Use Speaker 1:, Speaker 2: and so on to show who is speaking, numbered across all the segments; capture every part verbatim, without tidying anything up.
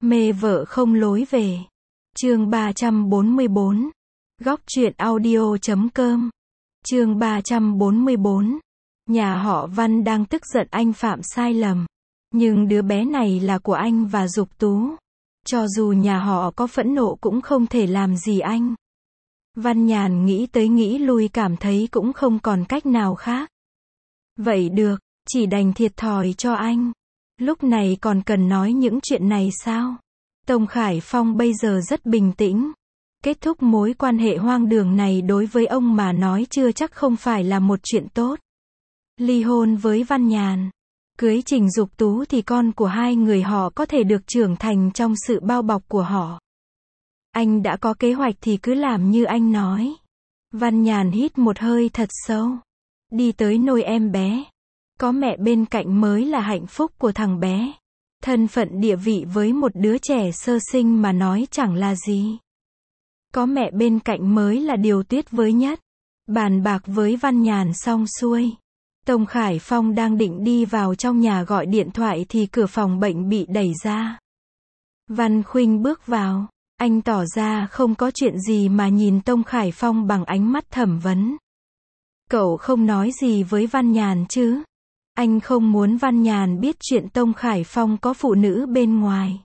Speaker 1: Mê vợ không lối về. Chương ba trăm bốn mươi bốn. Góc truyện audio chấm com. Chương ba trăm bốn mươi bốn. Nhà họ Văn đang tức giận anh phạm sai lầm. Nhưng đứa bé này là của anh và Dục Tú. Cho dù nhà họ có phẫn nộ cũng không thể làm gì anh. Văn Nhàn nghĩ tới nghĩ lui cảm thấy cũng không còn cách nào khác. Vậy được, chỉ đành thiệt thòi cho anh. Lúc này còn cần nói những chuyện này sao? Tông Khải Phong bây giờ rất bình tĩnh. Kết thúc mối quan hệ hoang đường này đối với ông mà nói chưa chắc không phải là một chuyện tốt. Ly hôn với Văn Nhàn, cưới Trình Dục Tú thì con của hai người họ có thể được trưởng thành trong sự bao bọc của họ. Anh đã có kế hoạch thì cứ làm như anh nói. Văn Nhàn hít một hơi thật sâu. Đi tới nôi em bé. Có mẹ bên cạnh mới là hạnh phúc của thằng bé. Thân phận địa vị với một đứa trẻ sơ sinh mà nói chẳng là gì. Có mẹ bên cạnh mới là điều tuyệt vời nhất. Bàn bạc với Văn Nhàn xong xuôi. Tông Khải Phong đang định đi vào trong nhà gọi điện thoại thì cửa phòng bệnh bị đẩy ra. Văn Khuynh bước vào. Anh tỏ ra không có chuyện gì mà nhìn Tông Khải Phong bằng ánh mắt thẩm vấn. Cậu không nói gì với Văn Nhàn chứ? Anh không muốn Văn Nhàn biết chuyện Tông Khải Phong có phụ nữ bên ngoài.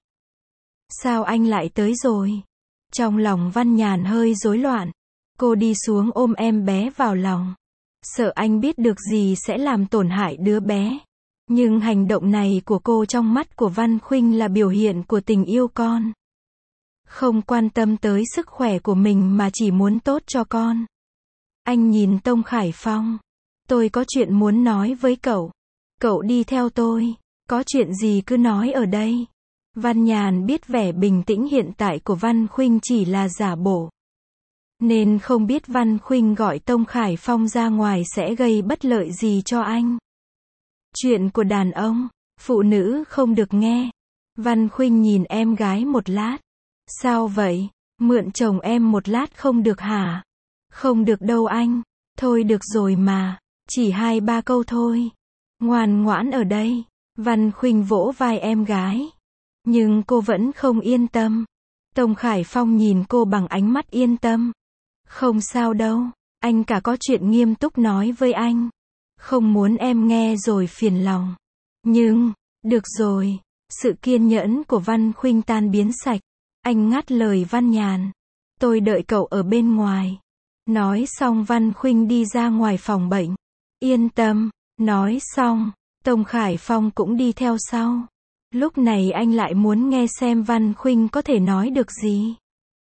Speaker 1: Sao anh lại tới rồi? Trong lòng Văn Nhàn hơi rối loạn. Cô đi xuống ôm em bé vào lòng. Sợ anh biết được gì sẽ làm tổn hại đứa bé. Nhưng hành động này của cô trong mắt của Văn Khuynh là biểu hiện của tình yêu con. Không quan tâm tới sức khỏe của mình mà chỉ muốn tốt cho con. Anh nhìn Tông Khải Phong. Tôi có chuyện muốn nói với cậu. Cậu đi theo tôi. Có chuyện gì cứ nói ở đây. Văn Nhàn biết vẻ bình tĩnh hiện tại của Văn Khuynh chỉ là giả bộ. Nên không biết Văn Khuynh gọi Tông Khải Phong ra ngoài sẽ gây bất lợi gì cho anh. Chuyện của đàn ông, phụ nữ không được nghe. Văn Khuynh nhìn em gái một lát. Sao vậy? Mượn chồng em một lát không được hả? Không được đâu anh. Thôi được rồi mà. Chỉ hai ba câu thôi. Ngoan ngoãn ở đây. Văn Khuynh vỗ vai em gái. Nhưng cô vẫn không yên tâm. Tông Khải Phong nhìn cô bằng ánh mắt yên tâm. Không sao đâu. Anh cả có chuyện nghiêm túc nói với anh. Không muốn em nghe rồi phiền lòng. Nhưng, được rồi. Sự kiên nhẫn của Văn Khuynh tan biến sạch. Anh ngắt lời Văn Nhàn. Tôi đợi cậu ở bên ngoài. Nói xong Văn Khuynh đi ra ngoài phòng bệnh. Yên tâm. Nói xong, Tông Khải Phong cũng đi theo sau. Lúc này anh lại muốn nghe xem Văn Khuynh có thể nói được gì.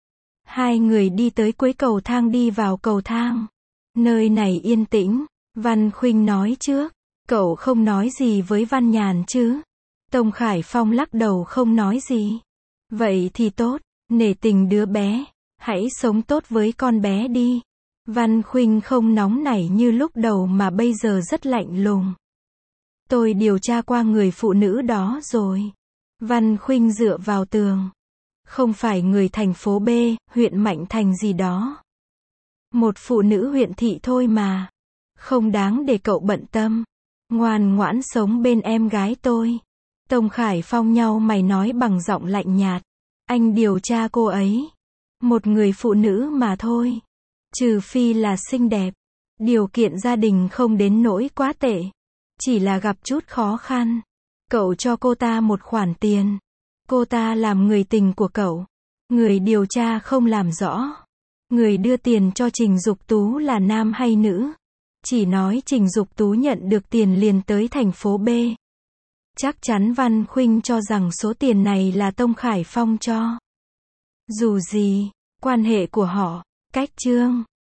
Speaker 1: Hai người đi tới cuối cầu thang đi vào cầu thang. Nơi này yên tĩnh. Văn Khuynh nói trước. Cậu không nói gì với Văn Nhàn chứ? Tông Khải Phong lắc đầu không nói gì. Vậy thì tốt. Nể tình đứa bé. Hãy sống tốt với con bé đi. Văn Khuynh không nóng nảy như lúc đầu mà bây giờ rất lạnh lùng. Tôi điều tra qua người phụ nữ đó rồi. Văn Khuynh dựa vào tường. Không phải người thành phố B, huyện Mạnh Thành gì đó. Một phụ nữ huyện thị thôi mà. Không đáng để cậu bận tâm. Ngoan ngoãn sống bên em gái tôi. Tông Khải Phong nhau mày nói bằng giọng lạnh nhạt. Anh điều tra cô ấy. Một người phụ nữ mà thôi. Trừ phi là xinh đẹp. Điều kiện gia đình không đến nỗi quá tệ. Chỉ là gặp chút khó khăn. Cậu cho cô ta một khoản tiền. Cô ta làm người tình của cậu. Người điều tra không làm rõ. Người đưa tiền cho Trình Dục Tú là nam hay nữ. Chỉ nói Trình Dục Tú nhận được tiền liền tới thành phố B. Chắc chắn Văn Khuynh cho rằng số tiền này là Tông Khải Phong cho. Dù gì, quan hệ của họ, cách chương.